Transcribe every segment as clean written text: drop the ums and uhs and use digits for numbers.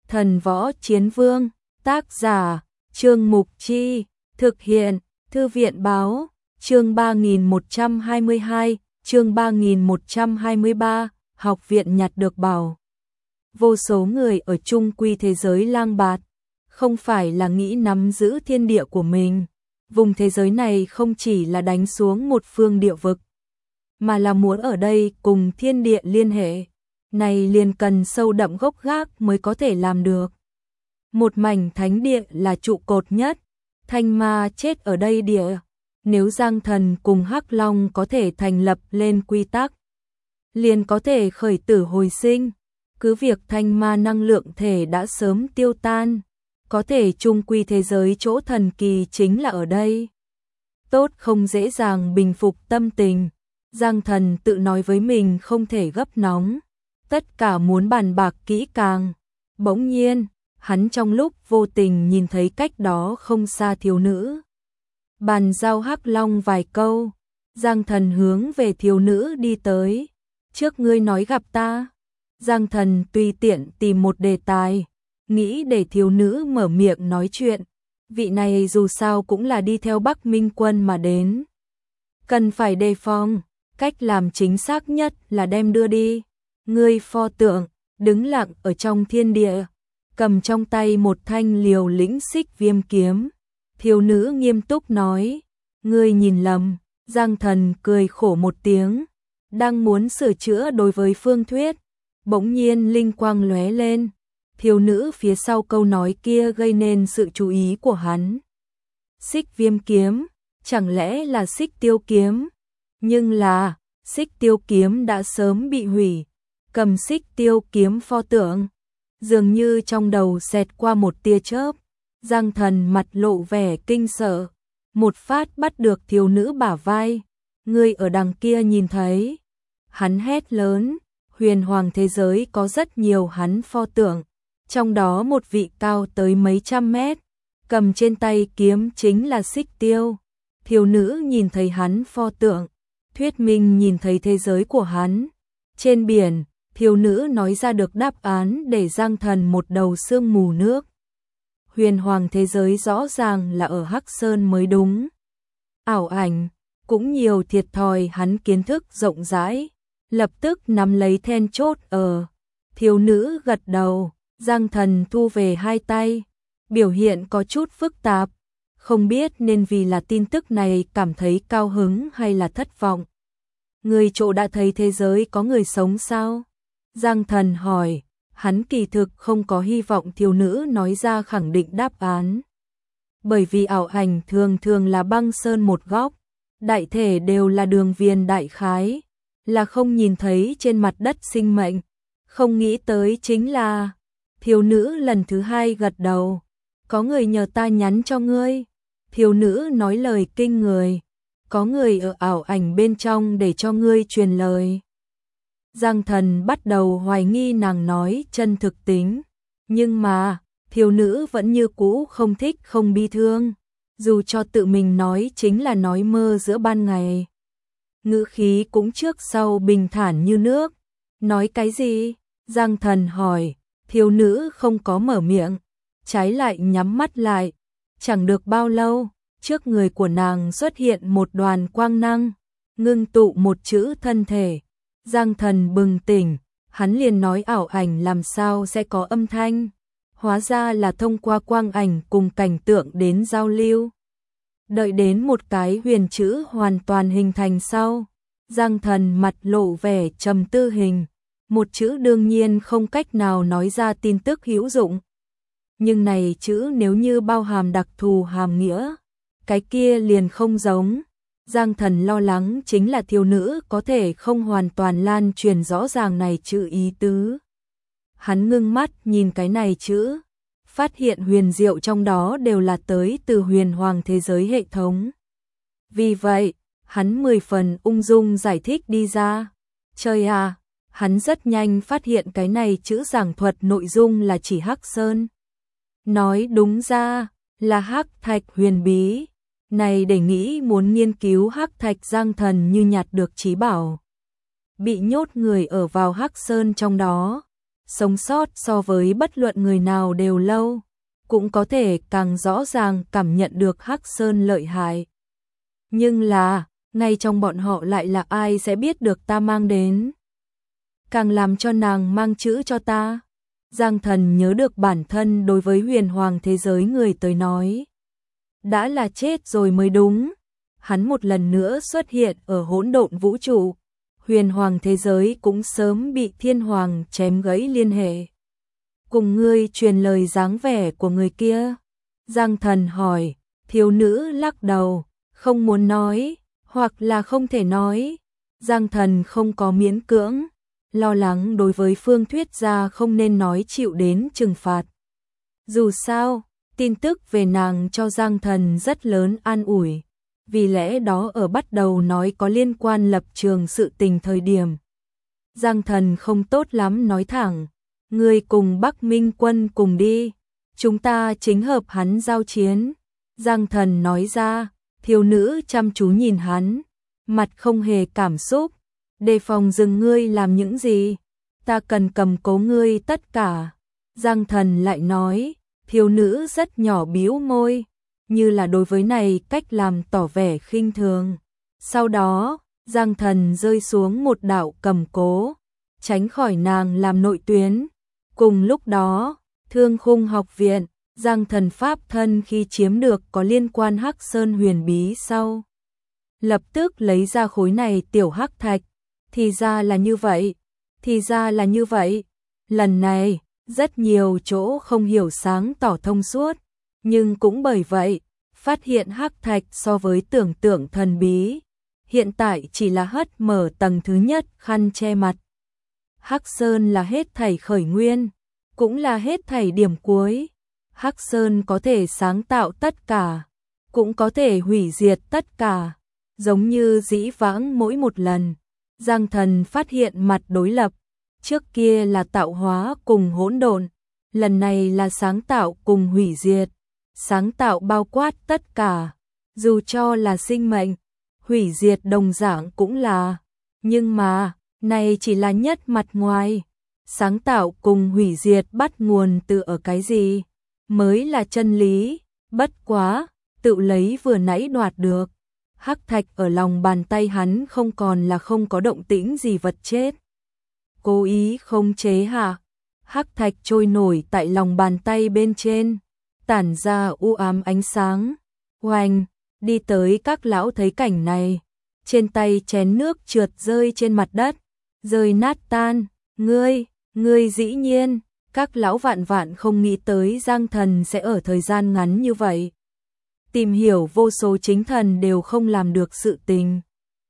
Thần Võ Chiến Vương, tác giả, Trương Mục Chi, thực hiện, Thư viện Báo, chương 3122, chương 3123, học viện nhặt được bảo. Vô số người ở chung quy thế giới lang bạt, không phải là nghĩ nắm giữ thiên địa của mình. Vùng thế giới này không chỉ là đánh xuống một phương địa vực, mà là muốn ở đây cùng thiên địa liên hệ. Này liền cần sâu đậm gốc gác mới có thể làm được. Một mảnh thánh địa là trụ cột nhất, Thanh Ma chết ở đây địa. Nếu Giang Thần cùng Hắc Long có thể thành lập lên quy tắc, liền có thể khởi tử hồi sinh. Cứ việc Thanh Ma năng lượng thể đã sớm tiêu tan, có thể chung quy thế giới chỗ thần kỳ chính là ở đây. Tốt không dễ dàng bình phục tâm tình, Giang Thần tự nói với mình không thể gấp nóng, tất cả muốn bàn bạc kỹ càng. Bỗng nhiên, hắn trong lúc vô tình nhìn thấy cách đó không xa thiếu nữ. Bàn giao Hắc Long vài câu, Giang Thần hướng về thiếu nữ đi tới. Trước ngươi nói gặp ta. Giang Thần tùy tiện tìm một đề tài, nghĩ để thiếu nữ mở miệng nói chuyện. Vị này dù sao cũng là đi theo Bắc Minh Quân mà đến, cần phải đề phòng. Cách làm chính xác nhất là đem đưa đi. Ngươi pho tượng, đứng lặng ở trong thiên địa, cầm trong tay một thanh liều lĩnh xích viêm kiếm. Thiếu nữ nghiêm túc nói, ngươi nhìn lầm. Giang Thần cười khổ một tiếng, đang muốn sửa chữa đối với phương thuyết, bỗng nhiên linh quang lóe lên. Thiếu nữ phía sau câu nói kia gây nên sự chú ý của hắn. Xích viêm kiếm, chẳng lẽ là xích tiêu kiếm? Nhưng là, xích tiêu kiếm đã sớm bị hủy. Cầm xích tiêu kiếm pho tượng, dường như trong đầu xẹt qua một tia chớp. Giang Thần mặt lộ vẻ kinh sợ, một phát bắt được thiếu nữ bả vai. Ngươi ở đằng kia nhìn thấy? Hắn hét lớn. Huyền hoàng thế giới có rất nhiều hắn pho tượng, trong đó một vị cao tới mấy trăm mét, cầm trên tay kiếm chính là xích tiêu. Thiếu nữ nhìn thấy hắn pho tượng, thuyết minh nhìn thấy thế giới của hắn. Trên biển, thiếu nữ nói ra được đáp án để Giang Thần một đầu sương mù nước. Huyền hoàng thế giới rõ ràng là ở Hắc Sơn mới đúng. Ảo ảnh, cũng nhiều thiệt thòi hắn kiến thức rộng rãi, lập tức nắm lấy then chốt ở. Thiếu nữ gật đầu, Giang Thần thu về hai tay, biểu hiện có chút phức tạp, không biết nên vì là tin tức này cảm thấy cao hứng hay là thất vọng. Người chỗ đã thấy thế giới có người sống sao? Giang Thần hỏi, hắn kỳ thực không có hy vọng thiếu nữ nói ra khẳng định đáp án. Bởi vì ảo ảnh thường thường là băng sơn một góc, đại thể đều là đường viền đại khái, là không nhìn thấy trên mặt đất sinh mệnh. Không nghĩ tới chính là, thiếu nữ lần thứ hai gật đầu, có người nhờ ta nhắn cho ngươi. Thiếu nữ nói lời kinh người, có người ở ảo ảnh bên trong để cho ngươi truyền lời. Giang Thần bắt đầu hoài nghi nàng nói chân thực tính, nhưng mà, thiếu nữ vẫn như cũ không thích không bi thương, dù cho tự mình nói chính là nói mơ giữa ban ngày. Ngữ khí cũng trước sau bình thản như nước. Nói cái gì? Giang Thần hỏi. Thiếu nữ không có mở miệng, trái lại nhắm mắt lại. Chẳng được bao lâu, trước người của nàng xuất hiện một đoàn quang năng, ngưng tụ một chữ thân thể. Giang Thần bừng tỉnh, hắn liền nói ảo ảnh làm sao sẽ có âm thanh, hóa ra là thông qua quang ảnh cùng cảnh tượng đến giao lưu. Đợi đến một cái huyền chữ hoàn toàn hình thành sau, Giang Thần mặt lộ vẻ trầm tư hình. Một chữ đương nhiên không cách nào nói ra tin tức hữu dụng, nhưng này chữ nếu như bao hàm đặc thù hàm nghĩa, cái kia liền không giống. Giang Thần lo lắng chính là thiếu nữ có thể không hoàn toàn lan truyền rõ ràng này chữ ý tứ. Hắn ngưng mắt nhìn cái này chữ, phát hiện huyền diệu trong đó đều là tới từ huyền hoàng thế giới hệ thống. Vì vậy, hắn 10 phần ung dung giải thích đi ra. Trời à, hắn rất nhanh phát hiện cái này chữ giảng thuật nội dung là chỉ Hắc Sơn. Nói đúng ra, là Hắc Thạch huyền bí. Này để nghĩ muốn nghiên cứu Hắc Thạch Giang Thần như nhặt được trí bảo. Bị nhốt người ở vào Hắc Sơn trong đó. sống sót so với bất luận người nào đều lâu, cũng có thể càng rõ ràng cảm nhận được Hắc Sơn lợi hại. Nhưng là, ngay trong bọn họ lại là ai sẽ biết được ta mang đến. Càng làm cho nàng mang chữ cho ta. Giang Thần nhớ được bản thân đối với huyền hoàng thế giới người tới nói. Đã là chết rồi mới đúng. Hắn một lần nữa xuất hiện ở hỗn độn vũ trụ. Huyền hoàng thế giới cũng sớm bị thiên hoàng chém gãy liên hệ. Cùng ngươi truyền lời dáng vẻ của người kia. Giang Thần hỏi, thiếu nữ lắc đầu, không muốn nói, hoặc là không thể nói. Giang Thần không có miễn cưỡng, lo lắng đối với Phương Thuyết gia không nên nói chịu đến trừng phạt. Dù sao, tin tức về nàng cho Giang Thần rất lớn an ủi. Vì lẽ đó ở bắt đầu nói có liên quan lập trường sự tình thời điểm. Giang Thần không tốt lắm nói thẳng, ngươi cùng Bắc Minh Quân cùng đi, chúng ta chính hợp hắn giao chiến. Giang Thần nói ra, thiếu nữ chăm chú nhìn hắn, mặt không hề cảm xúc, đề phòng dừng ngươi làm những gì, ta cần cầm cố ngươi tất cả. Giang Thần lại nói, thiếu nữ rất nhỏ bĩu môi, như là đối với này cách làm tỏ vẻ khinh thường. Sau đó, Giang Thần rơi xuống một đạo cầm cố, tránh khỏi nàng làm nội tuyến. Cùng lúc đó, Thương Khung học viện, Giang Thần pháp thân khi chiếm được có liên quan Hắc Sơn huyền bí sau. Lập tức lấy ra khối này tiểu hắc thạch, thì ra là như vậy, thì ra là như vậy. Lần này, rất nhiều chỗ không hiểu sáng tỏ thông suốt, nhưng cũng bởi vậy, phát hiện hắc thạch so với tưởng tượng thần bí, hiện tại chỉ là hất mở tầng thứ nhất khăn che mặt. Hắc Sơn là hết thảy khởi nguyên, cũng là hết thảy điểm cuối. Hắc Sơn có thể sáng tạo tất cả, cũng có thể hủy diệt tất cả, giống như dĩ vãng mỗi một lần. Giang Thần phát hiện mặt đối lập, trước kia là tạo hóa cùng hỗn độn, lần này là sáng tạo cùng hủy diệt. Sáng tạo bao quát tất cả, dù cho là sinh mệnh, hủy diệt đồng dạng cũng là, nhưng mà, này chỉ là nhất mặt ngoài. Sáng tạo cùng hủy diệt bắt nguồn từ ở cái gì, mới là chân lý, bất quá, tự lấy vừa nãy đoạt được. Hắc thạch ở lòng bàn tay hắn không còn là không có động tĩnh gì vật chết. Cố ý không chế hạ, hắc thạch trôi nổi tại lòng bàn tay bên trên, tản ra u ám ánh sáng. Oanh, đi tới các lão thấy cảnh này, trên tay chén nước trượt rơi trên mặt đất, rơi nát tan. Ngươi dĩ nhiên, các lão vạn vạn không nghĩ tới Giang Thần sẽ ở thời gian ngắn như vậy tìm hiểu vô số chính thần đều không làm được sự tình.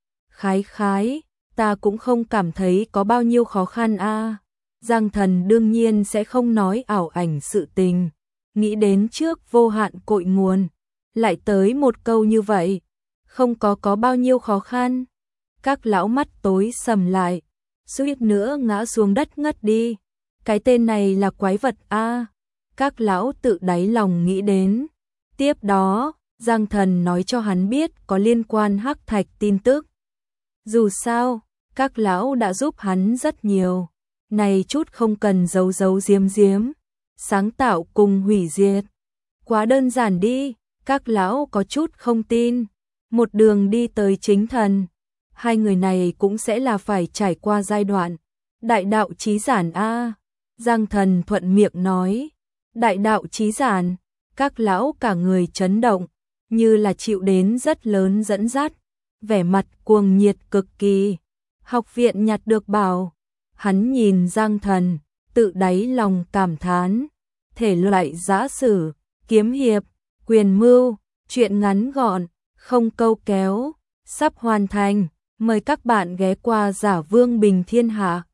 Khái, ta cũng không cảm thấy có bao nhiêu khó khăn a. Giang Thần đương nhiên sẽ không nói ảo ảnh sự tình, nghĩ đến trước vô hạn cội nguồn, lại tới một câu như vậy, không có bao nhiêu khó khăn. Các lão mắt tối sầm lại, suýt nữa ngã xuống đất ngất đi. Cái tên này là quái vật a. Các lão tự đáy lòng nghĩ đến. Tiếp đó, Giang Thần nói cho hắn biết có liên quan hắc thạch tin tức. Dù sao, các lão đã giúp hắn rất nhiều. Này chút không cần giấu giếm. Sáng tạo cùng hủy diệt. Quá đơn giản đi, các lão có chút không tin. Một đường đi tới chính thần. Hai người này cũng sẽ là phải trải qua giai đoạn. Đại đạo chí giản a. Giang Thần thuận miệng nói. Đại đạo chí giản, các lão cả người chấn động, như là chịu đến rất lớn dẫn dắt, vẻ mặt cuồng nhiệt cực kỳ. Học viện nhặt được bảo, hắn nhìn Giang Thần, tự đáy lòng cảm thán, thể loại giã sử, kiếm hiệp, quyền mưu, chuyện ngắn gọn, không câu kéo, sắp hoàn thành, mời các bạn ghé qua Giả Vương Bình Thiên Hạ.